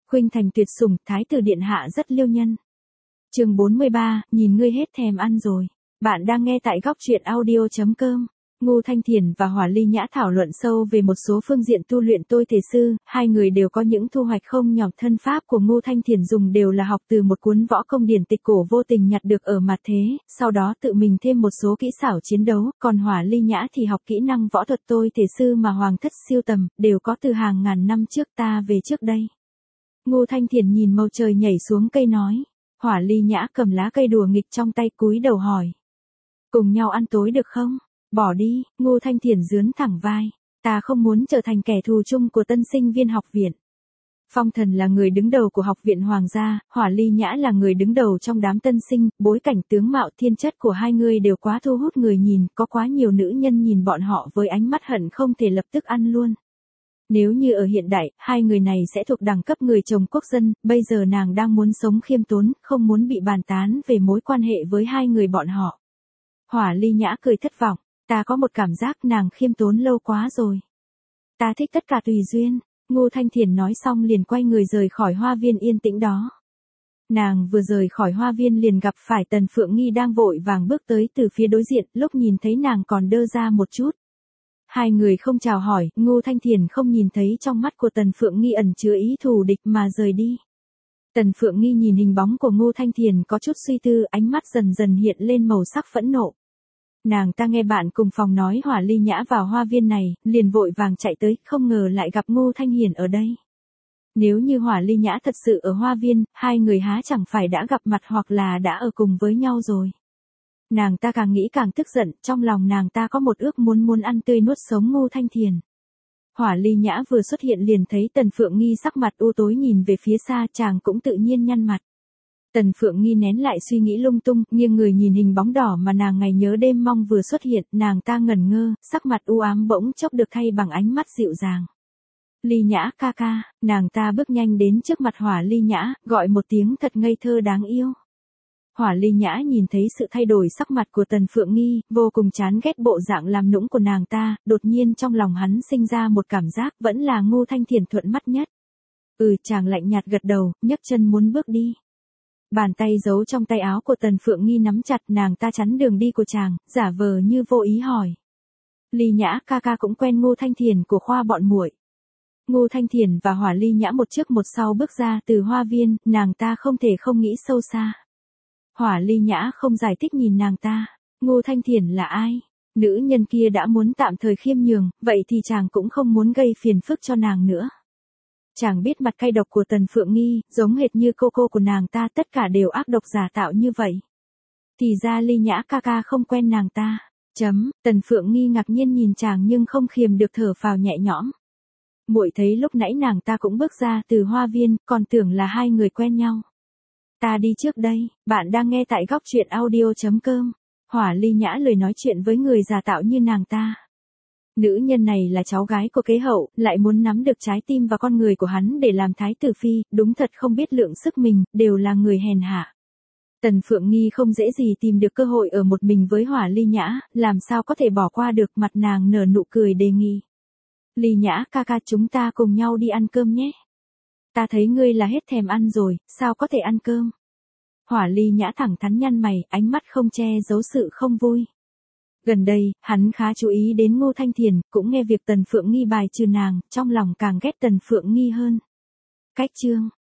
Khuynh thành tuyệt sủng, thái tử điện hạ rất liêu nhân. Chương 43, nhìn ngươi hết thèm ăn rồi. Bạn đang nghe tại góc truyện audio.com. Ngô Thanh Thiền và Hỏa Ly Nhã thảo luận sâu về một số phương diện tu luyện tôi thể sư, hai người đều có những thu hoạch không nhỏ. Thân pháp của Ngô Thanh Thiền dùng đều là học từ một cuốn võ công điển tịch cổ vô tình nhặt được ở mặt thế, sau đó tự mình thêm một số kỹ xảo chiến đấu, còn Hỏa Ly Nhã thì học kỹ năng võ thuật tôi thể sư mà Hoàng thất siêu tầm, đều có từ hàng ngàn năm trước ta về trước đây. Ngô Thanh Thiền nhìn màu trời nhảy xuống cây nói. Hỏa Ly Nhã cầm lá cây đùa nghịch trong tay cúi đầu hỏi. Cùng nhau ăn tối được không? Bỏ đi, Ngô Thanh Thiền dướn thẳng vai. Ta không muốn trở thành kẻ thù chung của tân sinh viên học viện. Phong Thần là người đứng đầu của học viện Hoàng gia, Hỏa Ly Nhã là người đứng đầu trong đám tân sinh, bối cảnh tướng mạo thiên chất của hai người đều quá thu hút người nhìn, có quá nhiều nữ nhân nhìn bọn họ với ánh mắt hận không thể lập tức ăn luôn. Nếu như ở hiện đại, hai người này sẽ thuộc đẳng cấp người chồng quốc dân, bây giờ nàng đang muốn sống khiêm tốn, không muốn bị bàn tán về mối quan hệ với hai người bọn họ. Hỏa Ly Nhã cười thất vọng, ta có một cảm giác nàng khiêm tốn lâu quá rồi. Ta thích tất cả tùy duyên, Ngô Thanh Thiền nói xong liền quay người rời khỏi hoa viên yên tĩnh đó. Nàng vừa rời khỏi hoa viên liền gặp phải Tần Phượng Nghi đang vội vàng bước tới từ phía đối diện, lúc nhìn thấy nàng còn đơ ra một chút. Hai người không chào hỏi, Ngô Thanh Thiền không nhìn thấy trong mắt của Tần Phượng Nghi ẩn chứa ý thù địch mà rời đi. Tần Phượng Nghi nhìn hình bóng của Ngô Thanh Thiền có chút suy tư, ánh mắt dần dần hiện lên màu sắc phẫn nộ. Nàng ta nghe bạn cùng phòng nói Hỏa Ly Nhã vào hoa viên này, liền vội vàng chạy tới, không ngờ lại gặp Ngô Thanh Hiền ở đây. Nếu như Hỏa Ly Nhã thật sự ở hoa viên, hai người há chẳng phải đã gặp mặt hoặc là đã ở cùng với nhau rồi. Nàng ta càng nghĩ càng tức giận, trong lòng nàng ta có một ước muốn ăn tươi nuốt sống Ngô Thanh Thiền. Hỏa Ly Nhã vừa xuất hiện liền thấy Tần Phượng Nghi sắc mặt u tối nhìn về phía xa, chàng cũng tự nhiên nhăn mặt. Tần Phượng Nghi nén lại suy nghĩ lung tung, nghiêng người nhìn hình bóng đỏ mà nàng ngày nhớ đêm mong vừa xuất hiện, nàng ta ngẩn ngơ, sắc mặt u ám bỗng chốc được thay bằng ánh mắt dịu dàng. Ly Nhã ca ca, nàng ta bước nhanh đến trước mặt Hỏa Ly Nhã, gọi một tiếng thật ngây thơ đáng yêu. Hỏa Ly Nhã nhìn thấy sự thay đổi sắc mặt của Tần Phượng Nghi, vô cùng chán ghét bộ dạng làm nũng của nàng ta, đột nhiên trong lòng hắn sinh ra một cảm giác vẫn là Ngô Thanh Thiền thuận mắt nhất. Chàng lạnh nhạt gật đầu, nhấc chân muốn bước đi. Bàn tay giấu trong tay áo của Tần Phượng Nghi nắm chặt, nàng ta chắn đường đi của chàng, giả vờ như vô ý hỏi. Ly Nhã ca ca cũng quen Ngô Thanh Thiền của khoa bọn muội. Ngô Thanh Thiền và Hỏa Ly Nhã một trước một sau bước ra từ hoa viên, nàng ta không thể không nghĩ sâu xa. Hỏa Ly Nhã không giải thích nhìn nàng ta, Ngô Thanh Thiền là ai? Nữ nhân kia đã muốn tạm thời khiêm nhường, vậy thì chàng cũng không muốn gây phiền phức cho nàng nữa. Chàng biết mặt cay độc của Tần Phượng Nghi, giống hệt như cô của nàng ta, tất cả đều ác độc giả tạo như vậy. Thì ra Ly Nhã ca ca không quen nàng ta. Tần Phượng Nghi ngạc nhiên nhìn chàng nhưng không khiềm được thở phào nhẹ nhõm. Muội thấy lúc nãy nàng ta cũng bước ra từ hoa viên, còn tưởng là hai người quen nhau. Ta đi trước đây, bạn đang nghe tại góc truyện audio.com. Hỏa Ly Nhã lười nói chuyện với người giả tạo như nàng ta. Nữ nhân này là cháu gái của kế hậu, lại muốn nắm được trái tim và con người của hắn để làm thái tử phi, đúng thật không biết lượng sức mình, đều là người hèn hạ. Tần Phượng Nghi không dễ gì tìm được cơ hội ở một mình với Hỏa Ly Nhã, làm sao có thể bỏ qua được, mặt nàng nở nụ cười đề nghị. Ly Nhã ca ca, chúng ta cùng nhau đi ăn cơm nhé. Ta thấy ngươi là hết thèm ăn rồi, sao có thể ăn cơm? Hỏa Ly Nhã thẳng thắn nhăn mày, ánh mắt không che giấu sự không vui. Gần đây, hắn khá chú ý đến Ngô Thanh Thiền, cũng nghe việc Tần Phượng Nghi bài trừ nàng, trong lòng càng ghét Tần Phượng Nghi hơn. Cách chương